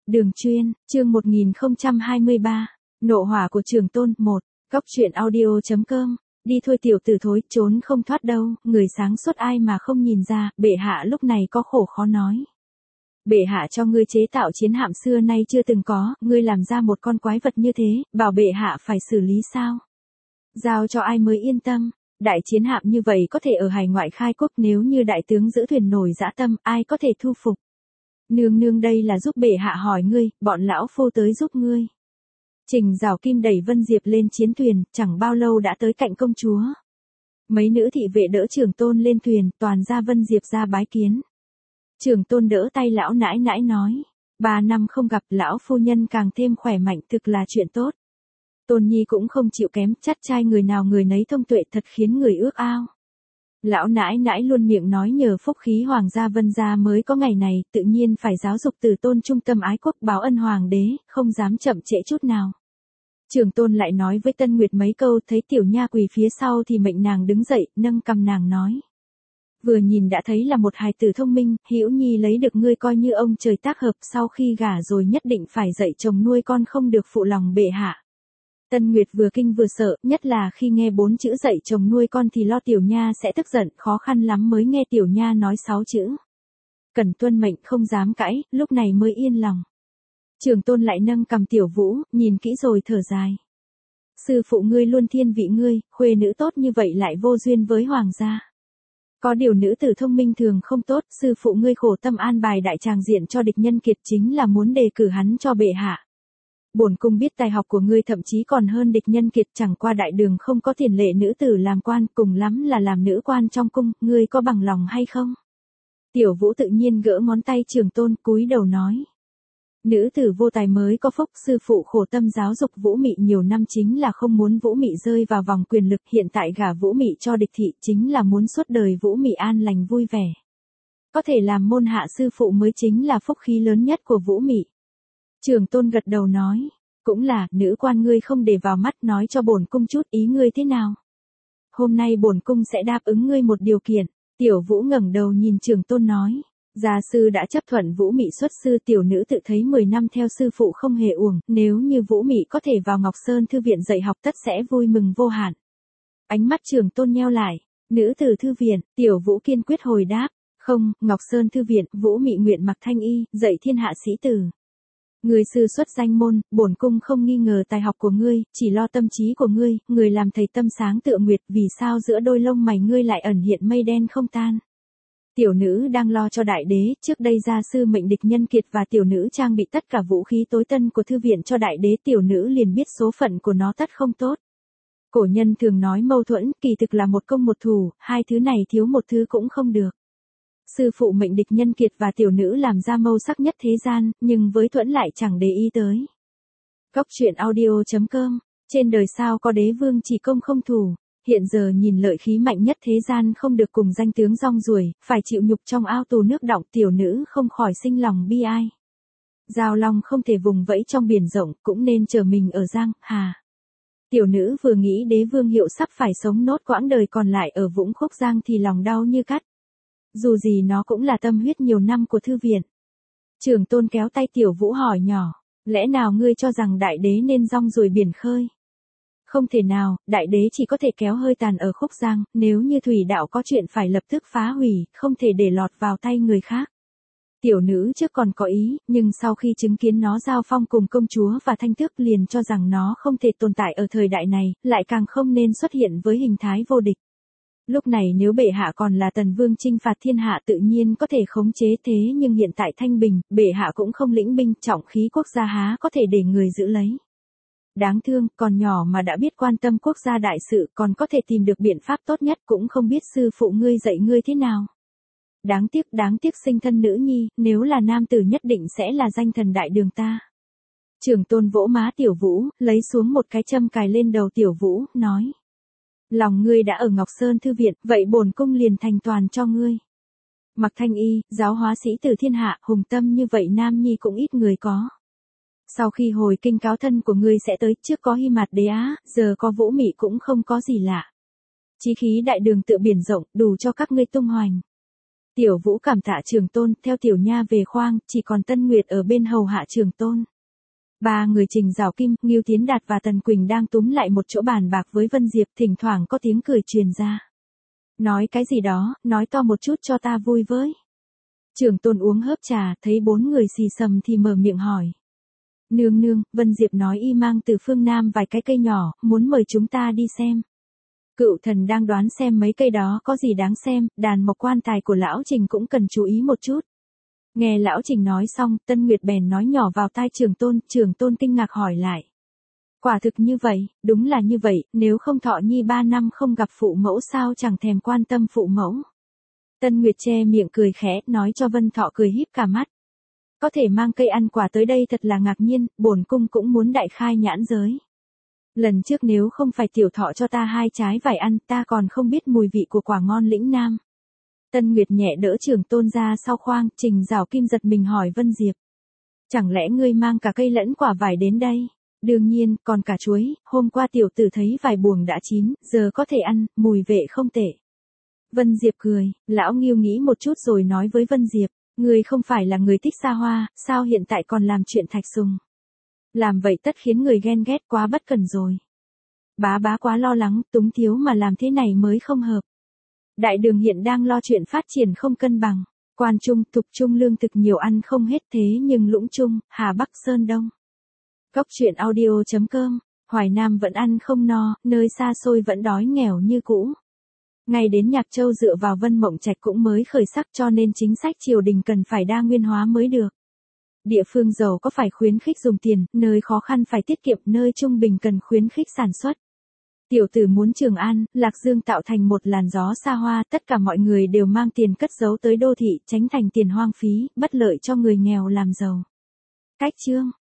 Đường chuyên, chương 1023, nộ hỏa của Trường Tôn 1, góc truyện audio.com, đi thôi tiểu tử thối, trốn không thoát đâu, người sáng suốt ai mà không nhìn ra, bệ hạ lúc này có khổ khó nói. Bệ hạ cho ngươi chế tạo chiến hạm xưa nay chưa từng có, ngươi làm ra một con quái vật như thế, bảo bệ hạ phải xử lý sao? Giao cho ai mới yên tâm? Đại chiến hạm như vậy có thể ở hải ngoại khai quốc, nếu như đại tướng giữ thuyền nổi dã tâm, ai có thể thu phục? Nương nương đây là giúp bệ hạ hỏi ngươi, bọn lão phu tới giúp ngươi. Trình Giảo Kim đẩy Vân Diệp lên chiến thuyền, chẳng bao lâu đã tới cạnh công chúa. Mấy nữ thị vệ đỡ Trường Tôn lên thuyền, toàn ra Vân Diệp ra bái kiến. Trường Tôn đỡ tay lão nãi nãi nói, 3 năm không gặp lão phu nhân càng thêm khỏe mạnh, thực là chuyện tốt. Tôn Nhi cũng không chịu kém, chắt trai người nào người nấy thông tuệ, thật khiến người ước ao. Lão nãi nãi luôn miệng nói nhờ phúc khí hoàng gia Vân gia mới có ngày này, tự nhiên phải giáo dục từ Tôn trung tâm ái quốc, báo ân hoàng đế, không dám chậm trễ chút nào. Trường Tôn lại nói với Tân Nguyệt mấy câu, thấy tiểu nha quỳ phía sau thì mệnh nàng đứng dậy, nâng cầm nàng nói. Vừa nhìn đã thấy là một hài tử thông minh, Hữu Nhi lấy được ngươi coi như ông trời tác hợp, sau khi gả rồi nhất định phải dạy chồng nuôi con, không được phụ lòng bệ hạ. Tân Nguyệt vừa kinh vừa sợ, nhất là khi nghe 4 chữ dạy chồng nuôi con thì lo tiểu nha sẽ tức giận, khó khăn lắm mới nghe tiểu nha nói 6 chữ. Cần tuân mệnh, không dám cãi, lúc này mới yên lòng. Trường Tôn lại nâng cầm Tiểu Vũ, nhìn kỹ rồi thở dài. Sư phụ ngươi luôn thiên vị ngươi, khuê nữ tốt như vậy lại vô duyên với hoàng gia. Có điều nữ tử thông minh thường không tốt, sư phụ ngươi khổ tâm an bài đại tràng diện cho địch nhân kiệt chính là muốn đề cử hắn cho bệ hạ. Bổn cung biết tài học của ngươi thậm chí còn hơn địch nhân kiệt, chẳng qua đại đường không có tiền lệ nữ tử làm quan, cùng lắm là làm nữ quan trong cung, ngươi có bằng lòng hay không? Tiểu Vũ tự nhiên gỡ ngón tay Trường Tôn, cúi đầu nói. Nữ tử vô tài mới có phúc, sư phụ khổ tâm giáo dục Vũ Mị nhiều năm chính là không muốn Vũ Mị rơi vào vòng quyền lực, hiện tại gả Vũ Mị cho địch thị chính là muốn suốt đời Vũ Mị an lành vui vẻ. Có thể làm môn hạ sư phụ mới chính là phúc khí lớn nhất của Vũ Mị. Trường Tôn gật đầu nói, cũng là, nữ quan ngươi không để vào mắt, nói cho bổn cung chút ý ngươi thế nào. Hôm nay bổn cung sẽ đáp ứng ngươi một điều kiện. Tiểu Vũ ngẩng đầu nhìn Trường Tôn nói, gia sư đã chấp thuận Vũ Mị xuất sư, tiểu nữ tự thấy 10 năm theo sư phụ không hề uổng, nếu như Vũ Mị có thể vào Ngọc Sơn thư viện dạy học tất sẽ vui mừng vô hạn. Ánh mắt Trường Tôn nheo lại, nữ tử thư viện, Tiểu Vũ kiên quyết hồi đáp, không, Ngọc Sơn thư viện, Vũ Mị nguyện mặc thanh y, dạy thiên hạ sĩ tử. Người sư xuất danh môn, bổn cung không nghi ngờ tài học của ngươi, chỉ lo tâm trí của ngươi, người làm thầy tâm sáng tựa nguyệt, vì sao giữa đôi lông mày ngươi lại ẩn hiện mây đen không tan. Tiểu nữ đang lo cho đại đế, trước đây gia sư mệnh địch nhân kiệt và tiểu nữ trang bị tất cả vũ khí tối tân của thư viện cho đại đế, tiểu nữ liền biết số phận của nó tất không tốt. Cổ nhân thường nói mâu thuẫn, kỳ thực là một công một thủ, hai thứ này thiếu một thứ cũng không được. Sư phụ mệnh địch nhân kiệt và tiểu nữ làm ra mâu sắc nhất thế gian, nhưng với Thuẫn lại chẳng để ý tới. Góc truyện audio.com, trên đời sao có đế vương chỉ công không thủ, hiện giờ nhìn lợi khí mạnh nhất thế gian không được cùng danh tướng rong ruổi, phải chịu nhục trong ao tù nước đọng, tiểu nữ không khỏi sinh lòng bi ai. Giao long không thể vùng vẫy trong biển rộng, cũng nên chờ mình ở Giang Hà. Tiểu nữ vừa nghĩ đế vương hiệu sắp phải sống nốt quãng đời còn lại ở Vũng Khúc Giang thì lòng đau như cắt. Dù gì nó cũng là tâm huyết nhiều năm của thư viện. Trường Tôn kéo tay Tiểu Vũ hỏi nhỏ, lẽ nào ngươi cho rằng đại đế nên rong ruổi biển khơi? Không thể nào, đại đế chỉ có thể kéo hơi tàn ở Khúc Giang, nếu như thủy đạo có chuyện phải lập tức phá hủy, không thể để lọt vào tay người khác. Tiểu nữ trước còn có ý, nhưng sau khi chứng kiến nó giao phong cùng công chúa và Thanh Tước liền cho rằng nó không thể tồn tại ở thời đại này, lại càng không nên xuất hiện với hình thái vô địch. Lúc này nếu bệ hạ còn là Tần Vương chinh phạt thiên hạ tự nhiên có thể khống chế, thế nhưng hiện tại thanh bình, bệ hạ cũng không lĩnh binh, trọng khí quốc gia há có thể để người giữ lấy. Đáng thương, còn nhỏ mà đã biết quan tâm quốc gia đại sự, còn có thể tìm được biện pháp tốt nhất, cũng không biết sư phụ ngươi dạy ngươi thế nào. Đáng tiếc sinh thân nữ nhi, nếu là nam tử nhất định sẽ là danh thần đại đường ta. Trường Tôn vỗ má Tiểu Vũ, lấy xuống một cái châm cài lên đầu Tiểu Vũ, nói. Lòng ngươi đã ở Ngọc Sơn thư viện, vậy bổn cung liền thành toàn cho ngươi. Mặc thanh y, giáo hóa sĩ tử thiên hạ, hùng tâm như vậy nam nhi cũng ít người có. Sau khi hồi kinh cáo thân của ngươi sẽ tới, trước có Hy Mạt Đế Á, giờ có Vũ Mị cũng không có gì lạ. Chí khí đại đường tựa biển rộng, đủ cho các ngươi tung hoành. Tiểu Vũ cảm tạ Trường Tôn, theo Tiểu Nha về khoang, chỉ còn Tân Nguyệt ở bên hầu hạ Trường Tôn. Ba người Trình Giảo Kim, Ngưu Tiến Đạt và Tần Quỳnh đang túm lại một chỗ bàn bạc với Vân Diệp, thỉnh thoảng có tiếng cười truyền ra. Nói cái gì đó, nói to một chút cho ta vui với. Trường Tôn uống hớp trà, thấy bốn người xì xầm thì mở miệng hỏi. Nương nương, Vân Diệp nói y mang từ phương Nam vài cái cây nhỏ, muốn mời chúng ta đi xem. Cựu thần đang đoán xem mấy cây đó có gì đáng xem, đàn mộc quan tài của lão Trình cũng cần chú ý một chút. Nghe lão Trình nói xong, Tân Nguyệt bèn nói nhỏ vào tai Trường Tôn kinh ngạc hỏi lại. Quả thực như vậy, đúng là như vậy, nếu không Thọ Nhi 3 năm không gặp phụ mẫu sao chẳng thèm quan tâm phụ mẫu. Tân Nguyệt che miệng cười khẽ, nói cho Vân Thọ cười híp cả mắt. Có thể mang cây ăn quả tới đây thật là ngạc nhiên, bổn cung cũng muốn đại khai nhãn giới. Lần trước nếu không phải Tiểu Thọ cho ta 2 trái vải ăn, ta còn không biết mùi vị của quả ngon lĩnh nam. Tân Nguyệt nhẹ đỡ Trường Tôn ra sau khoang, Trình Giảo Kim giật mình hỏi Vân Diệp. Chẳng lẽ ngươi mang cả cây lẫn quả vải đến đây? Đương nhiên, còn cả chuối, hôm qua tiểu tử thấy vài buồng đã chín, giờ có thể ăn, mùi vị không tệ. Vân Diệp cười, lão Ngưu nghĩ một chút rồi nói với Vân Diệp, ngươi không phải là người thích xa hoa, sao hiện tại còn làm chuyện thạch sùng? Làm vậy tất khiến người ghen ghét quá bất cần rồi. Bá quá lo lắng, túng thiếu mà làm thế này mới không hợp. Đại đường hiện đang lo chuyện phát triển không cân bằng. Quan Trung, Thục Trung lương thực nhiều ăn không hết thế nhưng Lũng Trung, Hà Bắc Sơn Đông. Góc truyện audio.com, Hoài Nam vẫn ăn không no, nơi xa xôi vẫn đói nghèo như cũ. Ngay đến Nhạc Châu dựa vào Vân Mộng Trạch cũng mới khởi sắc cho nên chính sách triều đình cần phải đa nguyên hóa mới được. Địa phương giàu có phải khuyến khích dùng tiền, nơi khó khăn phải tiết kiệm, nơi trung bình cần khuyến khích sản xuất. Tiểu tử muốn Trường An, Lạc Dương tạo thành một làn gió xa hoa, tất cả mọi người đều mang tiền cất giấu tới đô thị, tránh thành tiền hoang phí, bất lợi cho người nghèo làm giàu. Cách chương